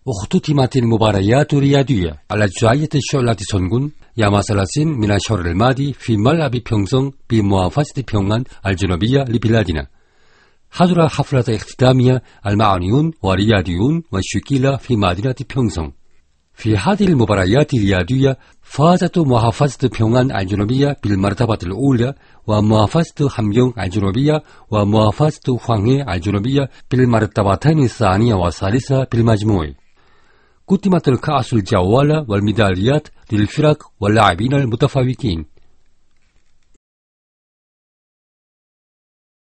اختتمت المباريات الرياضية على جزئية شعلة صنgun يوم 30 من الشهر الماضي في ملعب بيونغسong بمحافظة بيونغان الجنوبية لبلادنا. حضر حفلة اختتامها المعنيون والرياضيون والشكيلة في مدينة بيونغسong. في هذه المباريات الرياضية فازت محافظة بيونغان الجنوبية بالمرتبة الأولى، ومحافظة 함경 الجنوبية ومحافظة 황해 الجنوبية بالمرتبتين الثانية والثالثة بالمجموع. قدمت الكأس الجوال والميداليات للفرق واللاعبين المتفوقين.